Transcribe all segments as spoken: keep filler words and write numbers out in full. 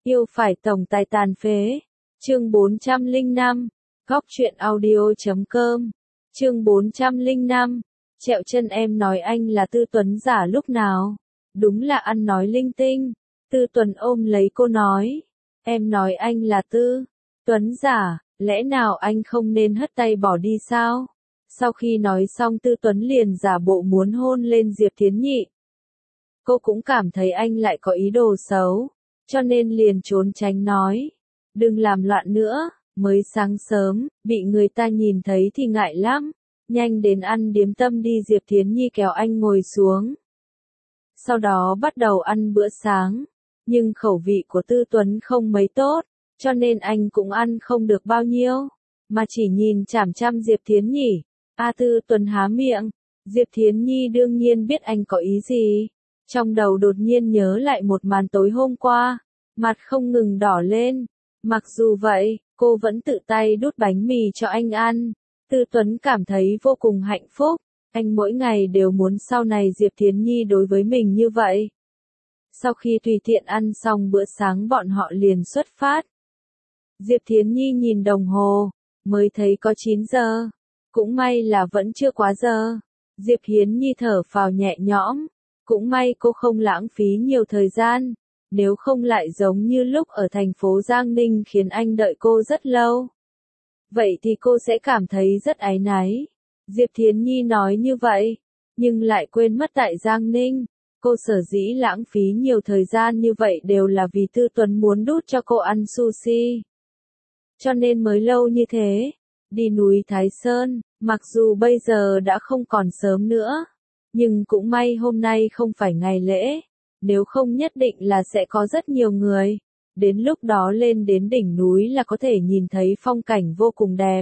Yêu phải tổng tài tàn phế. Chương bốn trăm lẻ năm. Góc truyện audio chấm com. Chương bốn trăm lẻ năm. Trẹo chân em nói anh là Tư Tuấn giả lúc nào? Đúng là ăn nói linh tinh. Tư Tuấn ôm lấy cô nói. Em nói anh là Tư Tuấn giả, lẽ nào anh không nên hất tay bỏ đi sao? Sau khi nói xong Tư Tuấn liền giả bộ muốn hôn lên Diệp Thiến Nhị. Cô cũng cảm thấy anh lại có ý đồ xấu, cho nên liền trốn tránh nói. Đừng làm loạn nữa, mới sáng sớm, bị người ta nhìn thấy thì ngại lắm. Nhanh đến ăn điếm tâm đi. Diệp Thiến Nhi kéo anh ngồi xuống. Sau đó bắt đầu ăn bữa sáng. Nhưng khẩu vị của Tư Tuấn không mấy tốt, cho nên anh cũng ăn không được bao nhiêu, mà chỉ nhìn chằm chằm Diệp Thiến Nhi. A Tư Tuấn há miệng. Diệp Thiến Nhi đương nhiên biết anh có ý gì. Trong đầu đột nhiên nhớ lại một màn tối hôm qua, mặt không ngừng đỏ lên. Mặc dù vậy, cô vẫn tự tay đút bánh mì cho anh ăn. Tư Tuấn cảm thấy vô cùng hạnh phúc. Anh mỗi ngày đều muốn sau này Diệp Thiến Nhi đối với mình như vậy. Sau khi tùy tiện ăn xong bữa sáng bọn họ liền xuất phát. Diệp Thiến Nhi nhìn đồng hồ, mới thấy có chín giờ. Cũng may là vẫn chưa quá giờ. Diệp Thiến Nhi thở phào nhẹ nhõm. Cũng may cô không lãng phí nhiều thời gian. Nếu không lại giống như lúc ở thành phố Giang Ninh khiến anh đợi cô rất lâu. Vậy thì cô sẽ cảm thấy rất áy náy. Diệp Thiến Nhi nói như vậy, nhưng lại quên mất tại Giang Ninh. Cô sở dĩ lãng phí nhiều thời gian như vậy đều là vì Tư Tuấn muốn đút cho cô ăn sushi. Cho nên mới lâu như thế. Đi núi Thái Sơn, mặc dù bây giờ đã không còn sớm nữa. Nhưng cũng may hôm nay không phải ngày lễ. Nếu không nhất định là sẽ có rất nhiều người. Đến lúc đó lên đến đỉnh núi là có thể nhìn thấy phong cảnh vô cùng đẹp.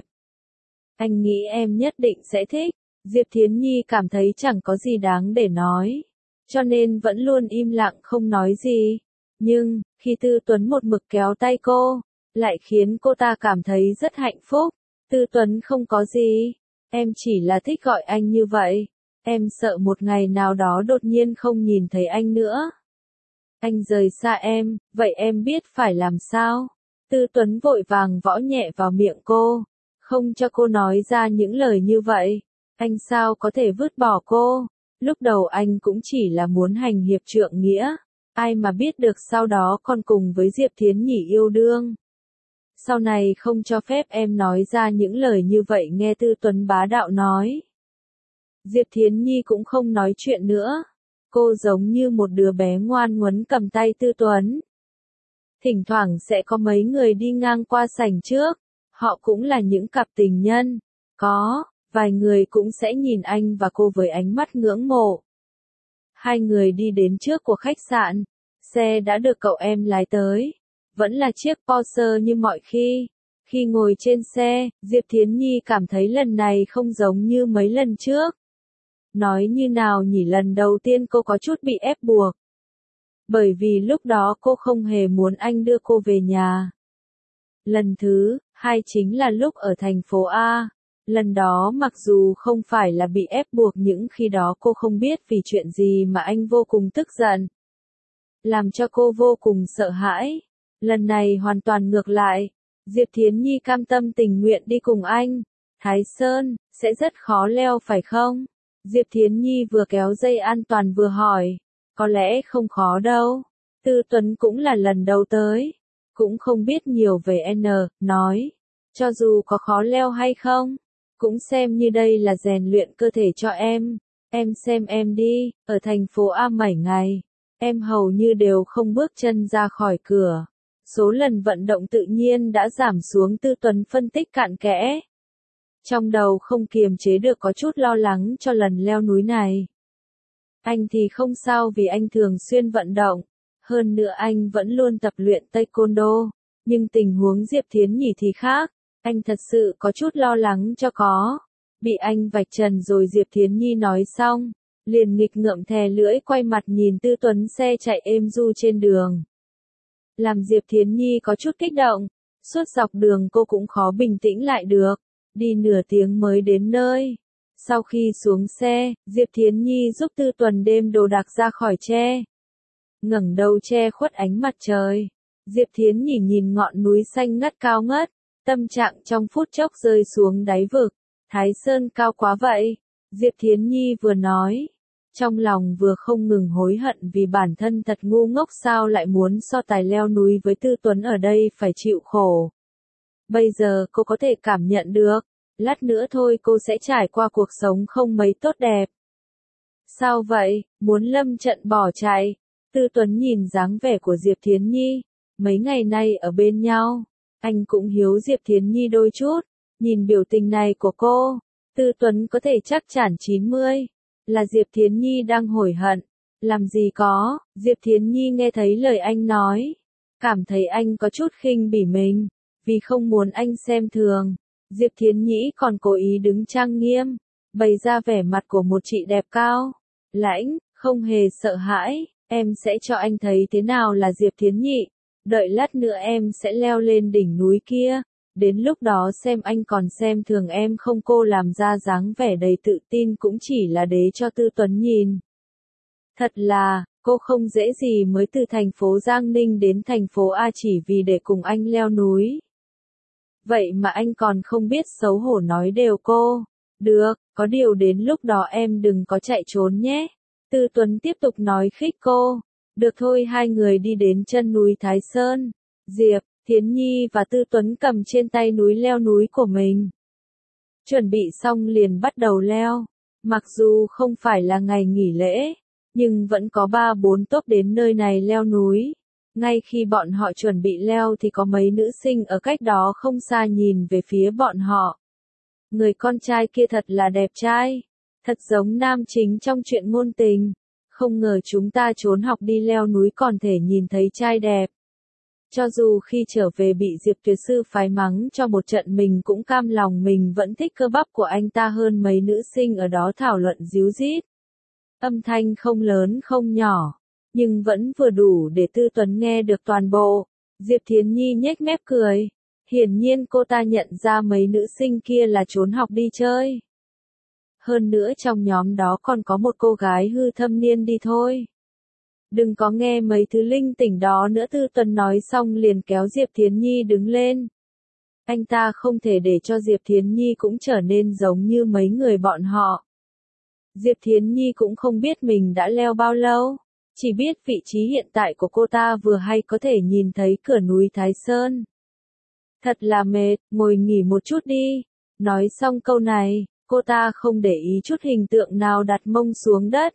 Anh nghĩ em nhất định sẽ thích. Diệp Thiến Nhi cảm thấy chẳng có gì đáng để nói. Cho nên vẫn luôn im lặng không nói gì. Nhưng, khi Tư Tuấn một mực kéo tay cô, lại khiến cô ta cảm thấy rất hạnh phúc. Tư Tuấn không có gì. Em chỉ là thích gọi anh như vậy. Em sợ một ngày nào đó đột nhiên không nhìn thấy anh nữa. Anh rời xa em, vậy em biết phải làm sao? Tư Tuấn vội vàng võ nhẹ vào miệng cô, không cho cô nói ra những lời như vậy. Anh sao có thể vứt bỏ cô? Lúc đầu anh cũng chỉ là muốn hành hiệp trượng nghĩa. Ai mà biết được sau đó còn cùng với Diệp Thiến Nhỉ yêu đương. Sau này không cho phép em nói ra những lời như vậy. Nghe Tư Tuấn bá đạo nói. Diệp Thiến Nhi cũng không nói chuyện nữa. Cô giống như một đứa bé ngoan ngoãn cầm tay Tư Tuấn. Thỉnh thoảng sẽ có mấy người đi ngang qua sảnh trước. Họ cũng là những cặp tình nhân. Có, vài người cũng sẽ nhìn anh và cô với ánh mắt ngưỡng mộ. Hai người đi đến trước của khách sạn. Xe đã được cậu em lái tới. Vẫn là chiếc Porsche như mọi khi. Khi ngồi trên xe, Diệp Thiến Nhi cảm thấy lần này không giống như mấy lần trước. Nói như nào nhỉ, lần đầu tiên cô có chút bị ép buộc. Bởi vì lúc đó cô không hề muốn anh đưa cô về nhà. Lần thứ hai chính là lúc ở thành phố A. Lần đó mặc dù không phải là bị ép buộc, nhưng khi đó cô không biết vì chuyện gì mà anh vô cùng tức giận. Làm cho cô vô cùng sợ hãi. Lần này hoàn toàn ngược lại. Diệp Thiến Nhi cam tâm tình nguyện đi cùng anh. Thái Sơn, sẽ rất khó leo phải không? Diệp Thiến Nhi vừa kéo dây an toàn vừa hỏi. Có lẽ không khó đâu. Tư Tuấn cũng là lần đầu tới. Cũng không biết nhiều về N, nói. Cho dù có khó leo hay không, cũng xem như đây là rèn luyện cơ thể cho em. Em xem em đi, ở thành phố A bảy ngày. Em hầu như đều không bước chân ra khỏi cửa. Số lần vận động tự nhiên đã giảm xuống. Tư Tuấn phân tích cặn kẽ. Trong đầu không kiềm chế được có chút lo lắng cho lần leo núi này. Anh thì không sao vì anh thường xuyên vận động. Hơn nữa anh vẫn luôn tập luyện taekwondo. Nhưng tình huống Diệp Thiến Nhỉ thì khác. Anh thật sự có chút lo lắng cho có. Bị anh vạch trần rồi. Diệp Thiến Nhi nói xong. Liền nghịch ngợm thè lưỡi quay mặt nhìn Tư Tuấn xe chạy êm du trên đường. Làm Diệp Thiến Nhi có chút kích động. Suốt dọc đường cô cũng khó bình tĩnh lại được. Đi nửa tiếng mới đến nơi. Sau khi xuống xe, Diệp Thiến Nhi giúp Tư Tuấn đem đồ đạc ra khỏi tre. Ngẩng đầu che khuất ánh mặt trời. Diệp Thiến nhìn nhìn ngọn núi xanh ngắt cao ngất, tâm trạng trong phút chốc rơi xuống đáy vực. Thái Sơn cao quá vậy, Diệp Thiến Nhi vừa nói. Trong lòng vừa không ngừng hối hận vì bản thân thật ngu ngốc sao lại muốn so tài leo núi với Tư Tuấn ở đây phải chịu khổ. Bây giờ cô có thể cảm nhận được, lát nữa thôi cô sẽ trải qua cuộc sống không mấy tốt đẹp. Sao vậy, muốn lâm trận bỏ chạy? Tư Tuấn nhìn dáng vẻ của Diệp Thiến Nhi, mấy ngày nay ở bên nhau, anh cũng hiếu Diệp Thiến Nhi đôi chút, nhìn biểu tình này của cô, Tư Tuấn có thể chắc chắn chín mươi, là Diệp Thiến Nhi đang hối hận, làm gì có, Diệp Thiến Nhi nghe thấy lời anh nói, cảm thấy anh có chút khinh bỉ mình, vì không muốn anh xem thường, Diệp Thiến Nhi còn cố ý đứng trang nghiêm, bày ra vẻ mặt của một chị đẹp cao, lãnh, không hề sợ hãi, em sẽ cho anh thấy thế nào là Diệp Thiến Nhi, đợi lát nữa em sẽ leo lên đỉnh núi kia, đến lúc đó xem anh còn xem thường em không. Cô làm ra dáng vẻ đầy tự tin cũng chỉ là để cho Tư Tuấn nhìn. Thật là, cô không dễ gì mới từ thành phố Giang Ninh đến thành phố A chỉ vì để cùng anh leo núi. Vậy mà anh còn không biết xấu hổ nói đều cô. Được, có điều đến lúc đó em đừng có chạy trốn nhé. Tư Tuấn tiếp tục nói khích cô. Được thôi, hai người đi đến chân núi Thái Sơn. Diệp Thiến Nhi và Tư Tuấn cầm trên tay núi leo núi của mình. Chuẩn bị xong liền bắt đầu leo. Mặc dù không phải là ngày nghỉ lễ, nhưng vẫn có ba bốn tốp đến nơi này leo núi. Ngay khi bọn họ chuẩn bị leo thì có mấy nữ sinh ở cách đó không xa nhìn về phía bọn họ. Người con trai kia thật là đẹp trai, thật giống nam chính trong truyện ngôn tình. Không ngờ chúng ta trốn học đi leo núi còn thể nhìn thấy trai đẹp. Cho dù khi trở về bị Diệp Tuyệt Sư phái mắng cho một trận mình cũng cam lòng, mình vẫn thích cơ bắp của anh ta hơn. Mấy nữ sinh ở đó thảo luận díu dít. Âm thanh không lớn không nhỏ, nhưng vẫn vừa đủ để Tư Tuấn nghe được toàn bộ. Diệp Thiến Nhi nhếch mép cười. Hiển nhiên cô ta nhận ra mấy nữ sinh kia là trốn học đi chơi. Hơn nữa trong nhóm đó còn có một cô gái hư thâm niên đi thôi. Đừng có nghe mấy thứ linh tỉnh đó nữa. Tư Tuấn nói xong liền kéo Diệp Thiến Nhi đứng lên. Anh ta không thể để cho Diệp Thiến Nhi cũng trở nên giống như mấy người bọn họ. Diệp Thiến Nhi cũng không biết mình đã leo bao lâu, chỉ biết vị trí hiện tại của cô ta vừa hay có thể nhìn thấy cửa núi Thái Sơn. Thật là mệt, ngồi nghỉ một chút đi. Nói xong câu này, cô ta không để ý chút hình tượng nào đặt mông xuống đất.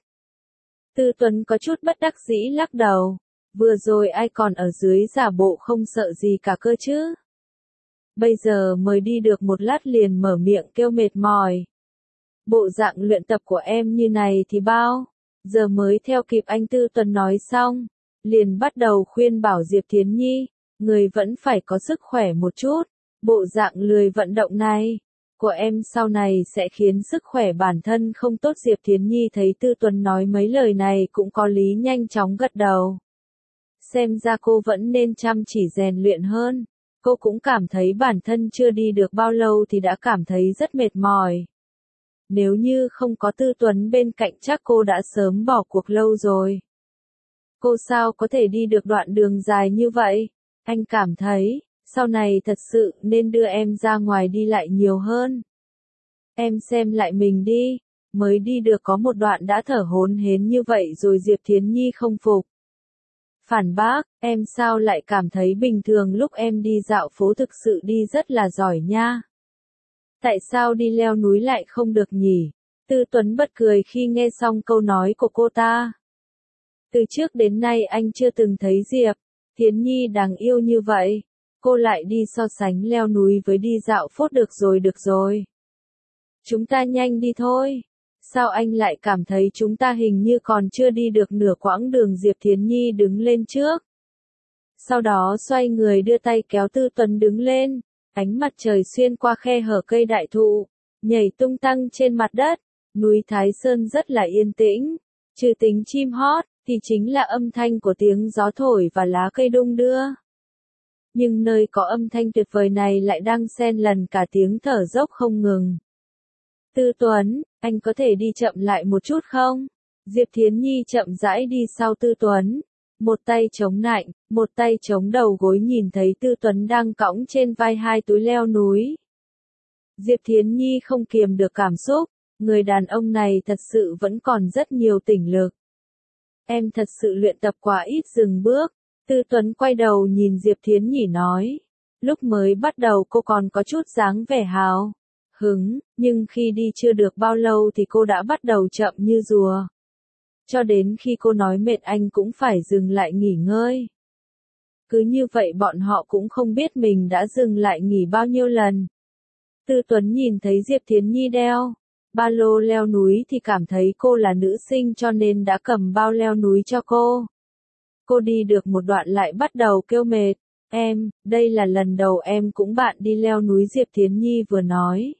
Tư Tuấn có chút bất đắc dĩ lắc đầu. Vừa rồi ai còn ở dưới giả bộ không sợ gì cả cơ chứ. Bây giờ mới đi được một lát liền mở miệng kêu mệt mỏi. Bộ dạng luyện tập của em như này thì bao giờ mới theo kịp anh. Tư Tuấn nói xong, liền bắt đầu khuyên bảo Diệp Thiến Nhi, người vẫn phải có sức khỏe một chút. Bộ dạng lười vận động này của em sau này sẽ khiến sức khỏe bản thân không tốt. Diệp Thiến Nhi thấy Tư Tuấn nói mấy lời này cũng có lý, nhanh chóng gật đầu. Xem ra cô vẫn nên chăm chỉ rèn luyện hơn. Cô cũng cảm thấy bản thân chưa đi được bao lâu thì đã cảm thấy rất mệt mỏi. Nếu như không có Tư Tuấn bên cạnh chắc cô đã sớm bỏ cuộc lâu rồi. Cô sao có thể đi được đoạn đường dài như vậy? Anh cảm thấy, sau này thật sự nên đưa em ra ngoài đi lại nhiều hơn. Em xem lại mình đi, mới đi được có một đoạn đã thở hổn hển như vậy rồi. Diệp Thiến Nhi không phục. Phản bác, em sao lại cảm thấy bình thường, lúc em đi dạo phố thực sự đi rất là giỏi nha. Tại sao đi leo núi lại không được nhỉ? Tư Tuấn bật cười khi nghe xong câu nói của cô ta. Từ trước đến nay anh chưa từng thấy Diệp Thiến Nhi đáng yêu như vậy. Cô lại đi so sánh leo núi với đi dạo phố. Được rồi được rồi. Chúng ta nhanh đi thôi. Sao anh lại cảm thấy chúng ta hình như còn chưa đi được nửa quãng đường? Diệp Thiến Nhi đứng lên trước. Sau đó xoay người đưa tay kéo Tư Tuấn đứng lên. Ánh mặt trời xuyên qua khe hở cây đại thụ, nhảy tung tăng trên mặt đất. Núi Thái Sơn rất là yên tĩnh. Trừ tính chim hót, thì chính là âm thanh của tiếng gió thổi và lá cây đung đưa. Nhưng nơi có âm thanh tuyệt vời này lại đang xen lẫn cả tiếng thở dốc không ngừng. Tư Tuấn, anh có thể đi chậm lại một chút không? Diệp Thiến Nhi chậm rãi đi sau Tư Tuấn, một tay chống nạnh, một tay chống đầu gối nhìn thấy Tư Tuấn đang cõng trên vai hai túi leo núi. Diệp Thiến Nhi không kiềm được cảm xúc, người đàn ông này thật sự vẫn còn rất nhiều tỉnh lực. Em thật sự luyện tập quá ít dừng bước. Tư Tuấn quay đầu nhìn Diệp Thiến Nhi nói. Lúc mới bắt đầu cô còn có chút dáng vẻ hào hứng, nhưng khi đi chưa được bao lâu thì cô đã bắt đầu chậm như rùa. Cho đến khi cô nói mệt anh cũng phải dừng lại nghỉ ngơi. Cứ như vậy bọn họ cũng không biết mình đã dừng lại nghỉ bao nhiêu lần. Tư Tuấn nhìn thấy Diệp Thiến Nhi đeo ba lô leo núi thì cảm thấy cô là nữ sinh cho nên đã cầm bao leo núi cho cô. Cô đi được một đoạn lại bắt đầu kêu mệt. Em, đây là lần đầu em cũng bạn đi leo núi, Diệp Thiến Nhi vừa nói.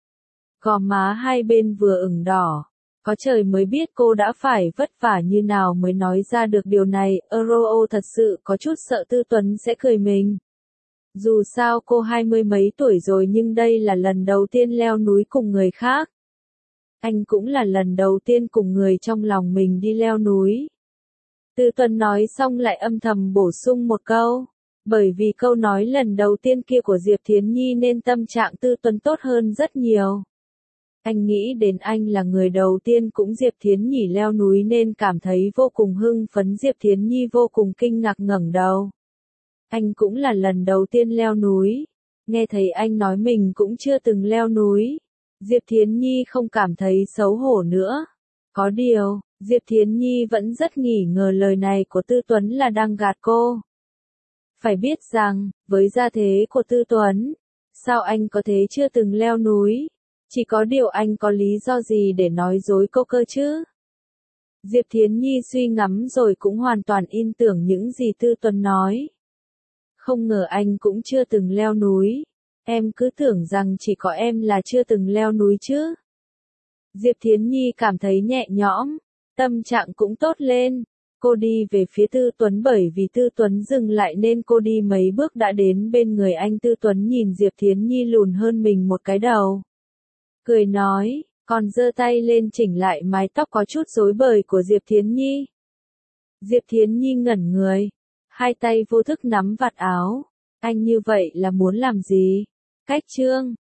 Gò má hai bên vừa ửng đỏ. Có trời mới biết cô đã phải vất vả như nào mới nói ra được điều này. Euro thật sự có chút sợ Tư Tuấn sẽ cười mình. Dù sao cô hai mươi mấy tuổi rồi nhưng đây là lần đầu tiên leo núi cùng người khác. Anh cũng là lần đầu tiên cùng người trong lòng mình đi leo núi. Tư Tuấn nói xong lại âm thầm bổ sung một câu. Bởi vì câu nói lần đầu tiên kia của Diệp Thiến Nhi nên tâm trạng Tư Tuấn tốt hơn rất nhiều. Anh nghĩ đến anh là người đầu tiên cũng Diệp Thiến Nhi leo núi nên cảm thấy vô cùng hưng phấn. Diệp Thiến Nhi vô cùng kinh ngạc ngẩng đầu. Anh cũng là lần đầu tiên leo núi. Nghe thấy anh nói mình cũng chưa từng leo núi. Diệp Thiến Nhi không cảm thấy xấu hổ nữa. Có điều, Diệp Thiến Nhi vẫn rất nghi ngờ lời này của Tư Tuấn là đang gạt cô. Phải biết rằng, với gia thế của Tư Tuấn, sao anh có thể chưa từng leo núi? Chỉ có điều anh có lý do gì để nói dối cô cơ chứ? Diệp Thiến Nhi suy ngẫm rồi cũng hoàn toàn tin tưởng những gì Tư Tuấn nói. Không ngờ anh cũng chưa từng leo núi. Em cứ tưởng rằng chỉ có em là chưa từng leo núi chứ. Diệp Thiến Nhi cảm thấy nhẹ nhõm, tâm trạng cũng tốt lên. Cô đi về phía Tư Tuấn bởi vì Tư Tuấn dừng lại nên cô đi mấy bước đã đến bên người anh. Tư Tuấn nhìn Diệp Thiến Nhi lùn hơn mình một cái đầu. Cười nói, còn giơ tay lên chỉnh lại mái tóc có chút rối bời của Diệp Thiến Nhi. Diệp Thiến Nhi ngẩn người, hai tay vô thức nắm vạt áo. Anh như vậy là muốn làm gì? Cách chương